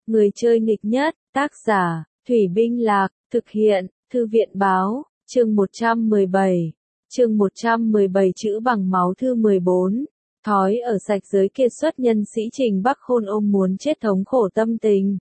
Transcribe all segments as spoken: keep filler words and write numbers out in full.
Người chơi nghịch nhất, tác giả, Thủy Binh Lạc, thực hiện, Thư viện Báo, chương một trăm mười bảy. Chương một trăm mười bảy chữ bằng máu thư mười bốn. Thói ở sạch giới kiệt xuất nhân sĩ Trình Bắc Khôn ôm muốn chết thống khổ tâm tình.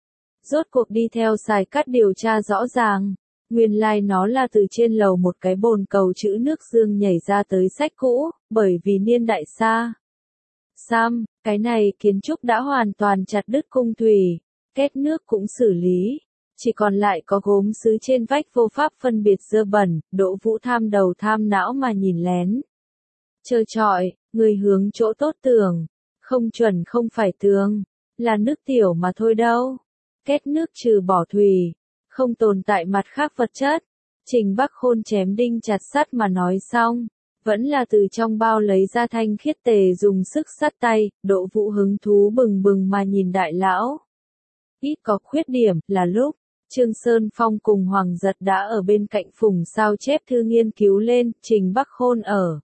Rốt cuộc đi theo Sài Cát điều tra rõ ràng. Nguyên lai like nó là từ trên lầu một cái bồn cầu chữ nước dương nhảy ra tới sách cũ, bởi vì niên đại xa. Xăm, cái này kiến trúc đã hoàn toàn chặt đứt cung thủy, kết nước cũng xử lý. Chỉ còn lại có gốm sứ trên vách vô pháp phân biệt dơ bẩn, Đỗ Vũ tham đầu tham não mà nhìn lén. Trơ trọi, người hướng chỗ tốt tưởng, không chuẩn không phải tường, là nước tiểu mà thôi đâu. Kết nước trừ bỏ thủy, không tồn tại mặt khác vật chất. Trình Bắc Khôn chém đinh chặt sắt mà nói xong, vẫn là từ trong bao lấy ra thanh khiết tề dùng sức sắt tay, Đỗ Vũ hứng thú bừng bừng mà nhìn đại lão. Ít có khuyết điểm, là lúc Trương Sơn Phong cùng Hoàng Giật đã ở bên cạnh phùng sao chép thư nghiên cứu lên, Trình Bắc Khôn ở.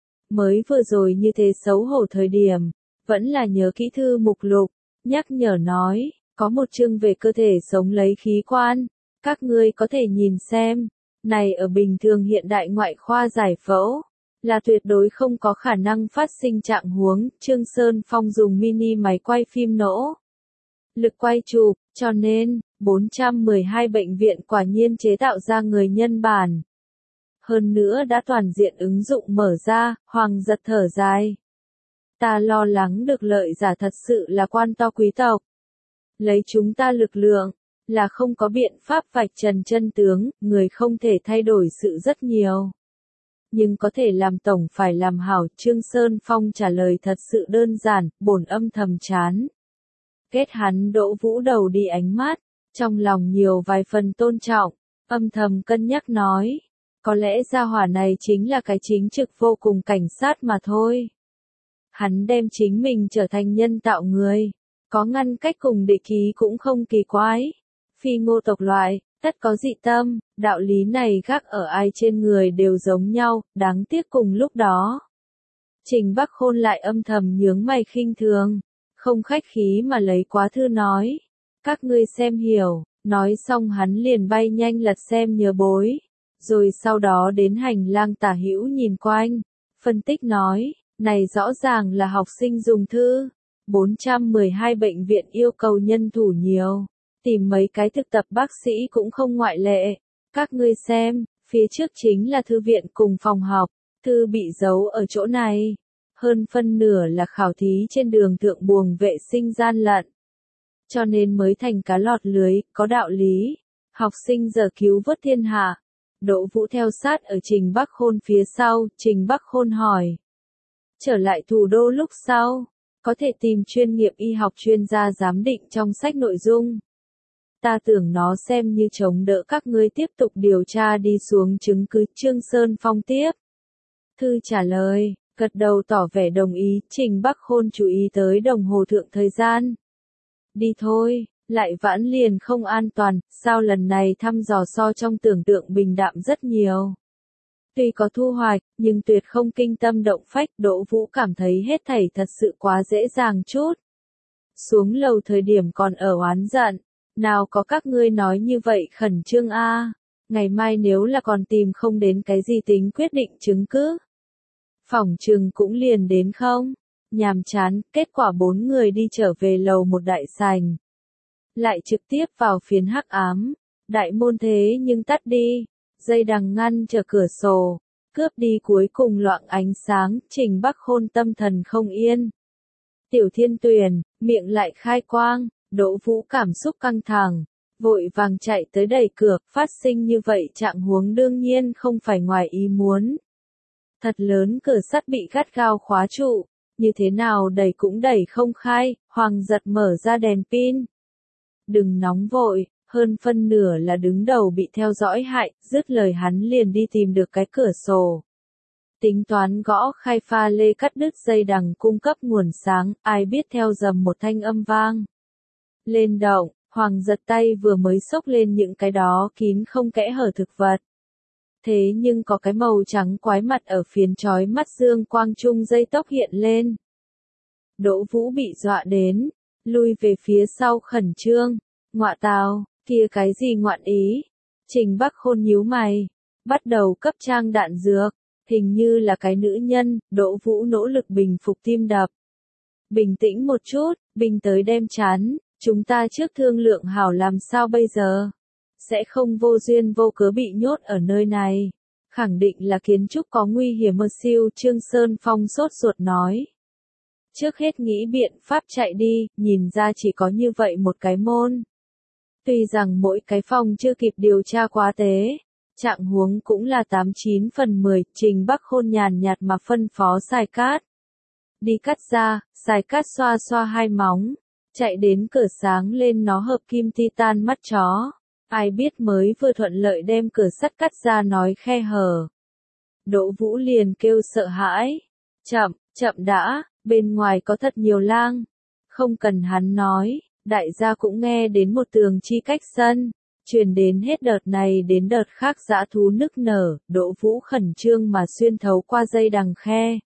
Mới vừa rồi như thế xấu hổ thời điểm, vẫn là nhớ kỹ thư mục lục, nhắc nhở nói, có một chương về cơ thể sống lấy khí quan, các ngươi có thể nhìn xem, này ở bình thường hiện đại ngoại khoa giải phẫu, là tuyệt đối không có khả năng phát sinh trạng huống, Trương Sơn Phong dùng mini máy quay phim nỗ lực quay chụp, cho nên, bốn trăm mười hai bệnh viện quả nhiên chế tạo ra người nhân bản. Hơn nữa đã toàn diện ứng dụng mở ra, Hoàng Giật thở dài. Ta lo lắng được lợi giả thật sự là quan to quý tộc. Lấy chúng ta lực lượng, là không có biện pháp vạch trần chân tướng, người không thể thay đổi sự rất nhiều. Nhưng có thể làm tổng phải làm hảo, Trương Sơn Phong trả lời thật sự đơn giản, bổn âm thầm chán. Kết hắn Đỗ Vũ đầu đi ánh mắt, trong lòng nhiều vài phần tôn trọng, âm thầm cân nhắc nói, có lẽ gia hỏa này chính là cái chính trực vô cùng cảnh sát mà thôi. Hắn đem chính mình trở thành nhân tạo người, có ngăn cách cùng địch ký cũng không kỳ quái. Phi ngô tộc loại, tất có dị tâm, đạo lý này gác ở ai trên người đều giống nhau, đáng tiếc cùng lúc đó. Trình Bắc Khôn lại âm thầm nhướng mày khinh thường, không khách khí mà lấy quá thư nói. Các ngươi xem hiểu, nói xong hắn liền bay nhanh lật xem nhớ bối. Rồi sau đó đến hành lang tả hữu nhìn quanh, phân tích nói, này rõ ràng là học sinh dùng thư. bốn trăm mười hai bệnh viện yêu cầu nhân thủ nhiều, tìm mấy cái thực tập bác sĩ cũng không ngoại lệ. Các ngươi xem, phía trước chính là thư viện cùng phòng học, thư bị giấu ở chỗ này. Hơn phân nửa là khảo thí trên đường thượng buồng vệ sinh gian lận. Cho nên mới thành cá lọt lưới, có đạo lý. Học sinh giờ cứu vớt thiên hạ. Đỗ Vũ theo sát ở Trình Bắc Khôn phía sau, Trình Bắc Khôn hỏi. Trở lại thủ đô lúc sau, có thể tìm chuyên nghiệp y học chuyên gia giám định trong sách nội dung. Ta tưởng nó xem như chống đỡ các ngươi tiếp tục điều tra đi xuống chứng cứ. Trương Sơn Phong tiếp. Thư trả lời, gật đầu tỏ vẻ đồng ý, Trình Bắc Khôn chú ý tới đồng hồ thượng thời gian. Đi thôi, lại vãn liền không an toàn, sao lần này thăm dò so trong tưởng tượng bình đạm rất nhiều. Tuy có thu hoạch, nhưng tuyệt không kinh tâm động phách, Đỗ Vũ cảm thấy hết thảy thật sự quá dễ dàng chút. Xuống lầu thời điểm còn ở oán giận, nào có các ngươi nói như vậy khẩn trương a, ngày mai nếu là còn tìm không đến cái gì tính quyết định chứng cứ. Phỏng chừng cũng liền đến không, nhàm chán, kết quả bốn người đi trở về lầu một đại sành. Lại trực tiếp vào phiến hắc ám, đại môn thế nhưng tắt đi, dây đằng ngăn trở cửa sổ, cướp đi cuối cùng loạng ánh sáng, Trình Bắc Khôn tâm thần không yên. Tiểu Thiên Tuyền, miệng lại khai quang, Đỗ Vũ cảm xúc căng thẳng, vội vàng chạy tới đẩy cửa, phát sinh như vậy trạng huống đương nhiên không phải ngoài ý muốn. Thật lớn cửa sắt bị gắt gao khóa trụ, như thế nào đẩy cũng đẩy không khai, Hoàng Giật mở ra đèn pin. Đừng nóng vội, hơn phân nửa là đứng đầu bị theo dõi hại, dứt lời hắn liền đi tìm được cái cửa sổ. Tính toán gõ khai pha lê cắt đứt dây đằng cung cấp nguồn sáng, ai biết theo dầm một thanh âm vang. Lên động, Hoàng Giật tay vừa mới xốc lên những cái đó kín không kẽ hở thực vật. Thế nhưng có cái màu trắng quái mặt ở phiến chói mắt dương quang trung dây tóc hiện lên. Đỗ Vũ bị dọa đến, lui về phía sau khẩn trương. Ngọa tào, kia cái gì ngoạn ý? Trình Bắc Khôn nhíu mày, bắt đầu cấp trang đạn dược, hình như là cái nữ nhân. Đỗ Vũ nỗ lực bình phục tim đập. Bình tĩnh một chút, binh tới đem chán, chúng ta trước thương lượng hảo làm sao bây giờ? Sẽ không vô duyên vô cớ bị nhốt ở nơi này. Khẳng định là kiến trúc có nguy hiểm. Mơ siêu Trương Sơn Phong sốt ruột nói. Trước hết nghĩ biện pháp chạy đi, nhìn ra chỉ có như vậy một cái môn. Tuy rằng mỗi cái phòng chưa kịp điều tra quá tế, trạng huống cũng là tám chín phần mười, Trình Bắc Khôn nhàn nhạt mà phân phó Sài Cát. Đi cắt ra, Sài Cát xoa xoa hai móng, chạy đến cửa sáng lên nó hợp kim titan mắt chó. Ai biết mới vừa thuận lợi đem cửa sắt cắt ra nói khe hở. Đỗ Vũ liền kêu sợ hãi. Chậm, chậm đã, bên ngoài có thật nhiều lang. Không cần hắn nói, đại gia cũng nghe đến một tường chi cách sân. Truyền đến hết đợt này đến đợt khác dã thú nức nở, Đỗ Vũ khẩn trương mà xuyên thấu qua dây đằng khe.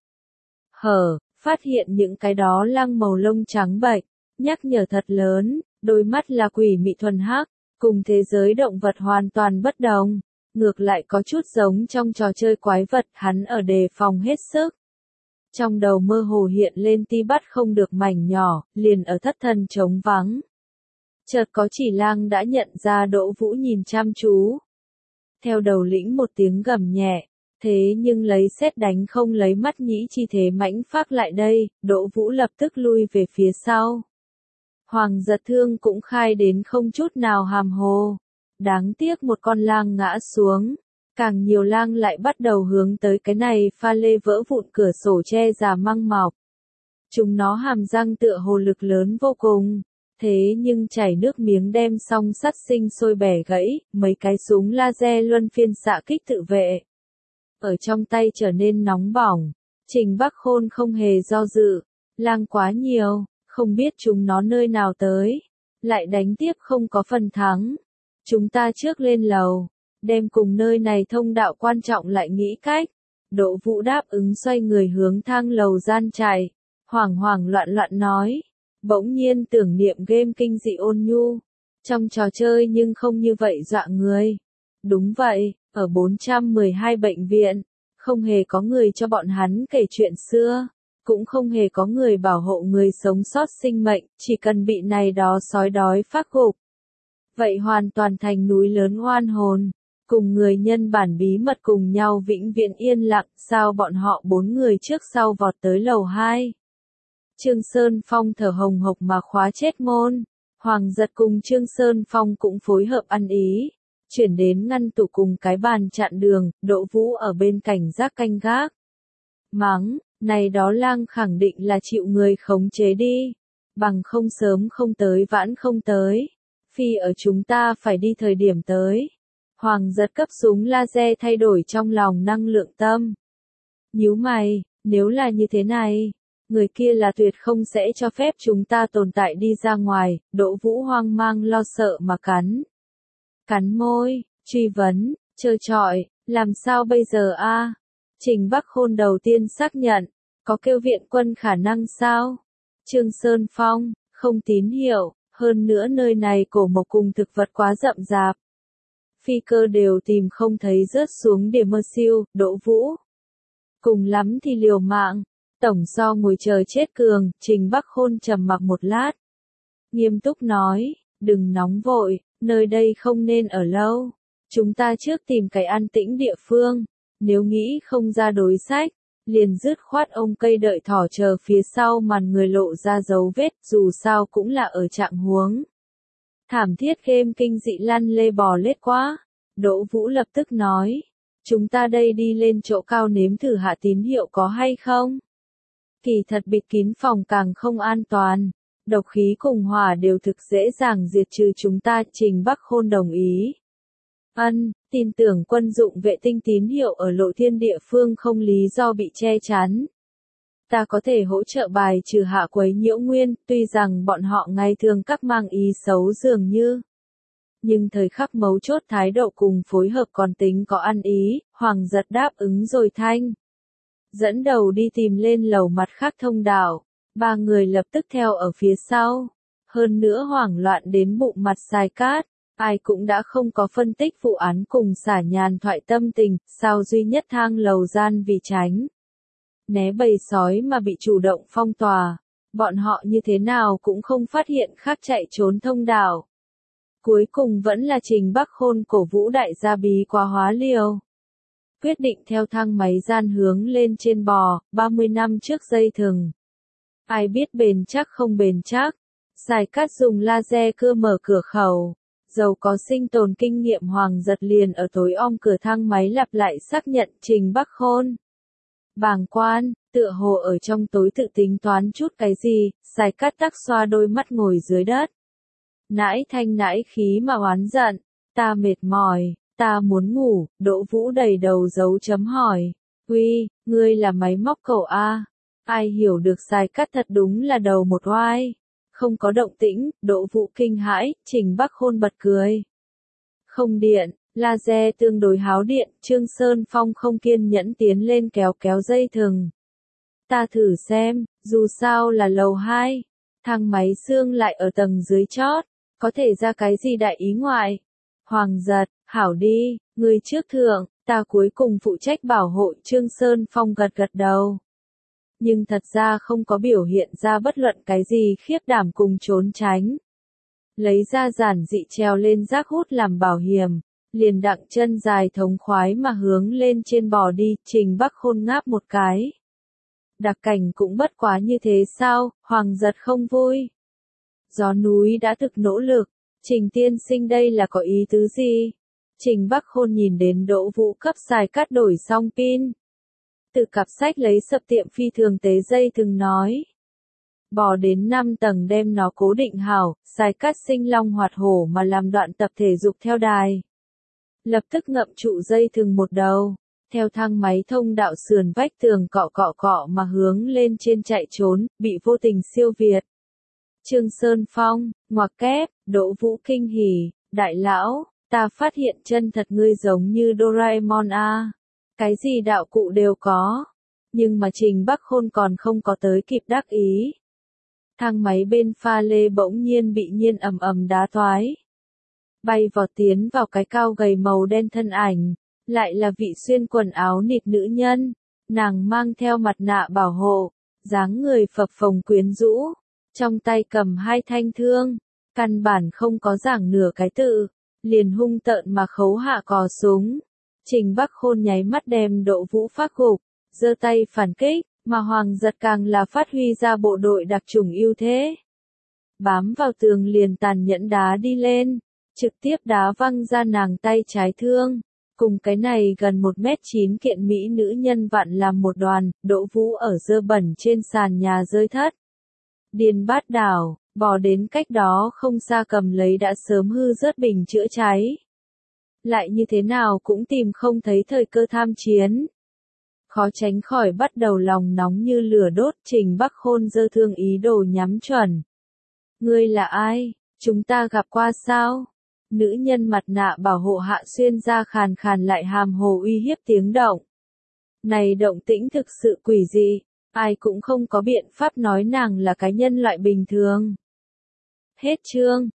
Hở, phát hiện những cái đó lang màu lông trắng bệch, nhắc nhở thật lớn, đôi mắt là quỷ mị thuần hắc. Cùng thế giới động vật hoàn toàn bất đồng, ngược lại có chút giống trong trò chơi quái vật, hắn ở đề phòng hết sức. Trong đầu mơ hồ hiện lên ti bắt không được mảnh nhỏ, liền ở thất thần trống vắng. Chợt có chỉ lang đã nhận ra Đỗ Vũ nhìn chăm chú. Theo đầu lĩnh một tiếng gầm nhẹ, thế nhưng lấy sét đánh không lấy mắt nhĩ chi thế mãnh phát lại đây, Đỗ Vũ lập tức lui về phía sau. Hoàng Giật Thương cũng khai đến không chút nào hàm hồ. Đáng tiếc một con lang ngã xuống. Càng nhiều lang lại bắt đầu hướng tới cái này pha lê vỡ vụn cửa sổ che già măng mọc. Chúng nó hàm răng tựa hồ lực lớn vô cùng. Thế nhưng chảy nước miếng đem song sắt sinh sôi bẻ gãy, mấy cái súng laser luân phiên xạ kích tự vệ. Ở trong tay trở nên nóng bỏng. Trình Bắc Khôn không hề do dự. Lang quá nhiều. Không biết chúng nó nơi nào tới, lại đánh tiếp không có phần thắng. Chúng ta trước lên lầu, đem cùng nơi này thông đạo quan trọng lại nghĩ cách. Đỗ Vũ đáp ứng xoay người hướng thang lầu gian chạy, hoảng hoảng loạn loạn nói. Bỗng nhiên tưởng niệm game kinh dị ôn nhu, trong trò chơi nhưng không như vậy dọa người. Đúng vậy, ở bốn trăm mười hai bệnh viện, không hề có người cho bọn hắn kể chuyện xưa. Cũng không hề có người bảo hộ người sống sót sinh mệnh, chỉ cần bị này đó sói đói phát gục. Vậy hoàn toàn thành núi lớn oan hồn, cùng người nhân bản bí mật cùng nhau vĩnh viễn yên lặng, sao bọn họ bốn người trước sau vọt tới lầu hai. Trương Sơn Phong thở hồng hộc mà khóa chết môn, Hoàng Giật cùng Trương Sơn Phong cũng phối hợp ăn ý, chuyển đến ngăn tủ cùng cái bàn chặn đường, Đỗ Vũ ở bên cảnh giác canh gác. Mắng. Này đó lang khẳng định là chịu người khống chế đi. Bằng không sớm không tới vãn không tới. Phi ở chúng ta phải đi thời điểm tới. Hoàng Giật cấp súng laser thay đổi trong lòng năng lượng tâm. Nhíu mày, nếu là như thế này, người kia là tuyệt không sẽ cho phép chúng ta tồn tại đi ra ngoài. Đỗ Vũ hoang mang lo sợ mà cắn. Cắn môi, truy vấn, trơ trọi, làm sao bây giờ a? Trình Bắc Khôn đầu tiên xác nhận, có kêu viện quân khả năng sao? Trương Sơn Phong, không tín hiệu, hơn nữa nơi này cổ mộc cùng thực vật quá rậm rạp. Phi cơ đều tìm không thấy rớt xuống điểm mơ siêu, Đỗ Vũ. Cùng lắm thì liều mạng, tổng so ngồi chờ chết cường, Trình Bắc Khôn trầm mặc một lát. Nghiêm túc nói, đừng nóng vội, nơi đây không nên ở lâu. Chúng ta trước tìm cái an tĩnh địa phương. Nếu nghĩ không ra đối sách, liền dứt khoát ông cây đợi thỏ chờ phía sau màn người lộ ra dấu vết, dù sao cũng là ở trạng huống. Thảm thiết game kinh dị lăn lê bò lết quá. Đỗ Vũ lập tức nói, chúng ta đây đi lên chỗ cao nếm thử hạ tín hiệu có hay không? Kỳ thật bịt kín phòng càng không an toàn, độc khí cùng hỏa đều thực dễ dàng diệt trừ chúng ta. Trình Bắc Khôn đồng ý. Ân, tin tưởng quân dụng vệ tinh tín hiệu ở lộ thiên địa phương không lý do bị che chắn. Ta có thể hỗ trợ bài trừ hạ quấy nhiễu nguyên, tuy rằng bọn họ ngày thường các mang ý xấu dường như. Nhưng thời khắc mấu chốt thái độ cùng phối hợp còn tính có ăn ý, Hoàng Giật đáp ứng rồi thanh. Dẫn đầu đi tìm lên lầu mặt khác thông đạo, ba người lập tức theo ở phía sau. Hơn nữa hoảng loạn đến bụng mặt Sai Cát, ai cũng đã không có phân tích vụ án cùng xả nhàn thoại tâm tình, sao duy nhất thang lầu gian vì tránh né bầy sói mà bị chủ động phong tỏa, bọn họ như thế nào cũng không phát hiện khác chạy trốn thông đạo. Cuối cùng vẫn là Trình Bắc Khôn cổ vũ đại gia bí quá hóa liều. Quyết định theo thang máy gian hướng lên trên bò, ba mươi năm trước dây thừng. Ai biết bền chắc không bền chắc. Sai Cát dùng laser cưa mở cửa khẩu. Dầu có sinh tồn kinh nghiệm Hoàng Giật liền ở tối om cửa thang máy lặp lại xác nhận Trình Bắc Khôn. Bàng quan, tựa hồ ở trong tối tự tính toán chút cái gì, Sai Cát tắc xoa đôi mắt ngồi dưới đất. Nãi thanh nãi khí mà oán giận, ta mệt mỏi, ta muốn ngủ, Đỗ Vũ đầy đầu dấu chấm hỏi. Uy, ngươi là máy móc cậu A. Ai hiểu được Sai Cát thật đúng là đầu một oai. Không có động tĩnh, Đỗ Vũ kinh hãi, Trình Bắc Khôn bật cười. Không điện, laser tương đối háo điện, Trương Sơn Phong không kiên nhẫn tiến lên kéo kéo dây thừng. Ta thử xem, dù sao là lầu hai, thang máy xương lại ở tầng dưới chót, có thể ra cái gì đại ý ngoại. Hoàng Giật, hảo đi, người trước thượng, ta cuối cùng phụ trách bảo hộ. Trương Sơn Phong gật gật đầu. Nhưng thật ra không có biểu hiện ra bất luận cái gì khiếp đảm cùng trốn tránh. Lấy ra giản dị treo lên rác hút làm bảo hiểm, liền đặng chân dài thống khoái mà hướng lên trên bò đi. Trình Bắc Khôn ngáp một cái. Đặc cảnh cũng bất quá như thế sao, Hoàng Giật không vui. Gió núi đã thực nỗ lực, Trình tiên sinh đây là có ý tứ gì? Trình Bắc Khôn nhìn đến Đỗ Vũ cấp Sai Cát đổi xong pin. Từ cặp sách lấy sập tiệm phi thường tế dây thừng nói. Bò đến năm tầng đem nó cố định hảo, Sai Cát sinh long hoạt hổ mà làm đoạn tập thể dục theo đài. Lập tức ngậm trụ dây thừng một đầu, theo thang máy thông đạo sườn vách tường cọ cọ cọ mà hướng lên trên chạy trốn, bị vô tình siêu việt. Trương Sơn Phong, ngoặc kép, Đỗ Vũ kinh hỉ, đại lão, ta phát hiện chân thật ngươi giống như Doraemon a. Cái gì đạo cụ đều có. Nhưng mà Trình Bắc Khôn còn không có tới kịp đắc ý. Thang máy bên pha lê bỗng nhiên bị nhiên ầm ầm đá toái. Bay vọt tiến vào cái cao gầy màu đen thân ảnh. Lại là vị xuyên quần áo nịt nữ nhân. Nàng mang theo mặt nạ bảo hộ. Dáng người phập phồng quyến rũ. Trong tay cầm hai thanh thương. Căn bản không có giảng nửa cái tự. Liền hung tợn mà khấu hạ cò súng. Trình Bắc Khôn nháy mắt đem Đỗ Vũ phát gục, giơ tay phản kích, mà Hoàng Giật càng là phát huy ra bộ đội đặc chủng ưu thế. Bám vào tường liền tàn nhẫn đá đi lên, trực tiếp đá văng ra nàng tay trái thương. Cùng cái này gần một mét chín kiện mỹ nữ nhân vặn làm một đoàn, Đỗ Vũ ở dơ bẩn trên sàn nhà rơi thất. Điền Bát Đảo, bò đến cách đó không xa cầm lấy đã sớm hư rớt bình chữa cháy. Lại như thế nào cũng tìm không thấy thời cơ tham chiến. Khó tránh khỏi bắt đầu lòng nóng như lửa đốt. Trình Bắc Khôn giơ thương ý đồ nhắm chuẩn. Ngươi là ai? Chúng ta gặp qua sao? Nữ nhân mặt nạ bảo hộ hạ xuyên ra khàn khàn lại hàm hồ uy hiếp tiếng động. Này động tĩnh thực sự quỷ dị, ai cũng không có biện pháp nói nàng là cái nhân loại bình thường. Hết chương.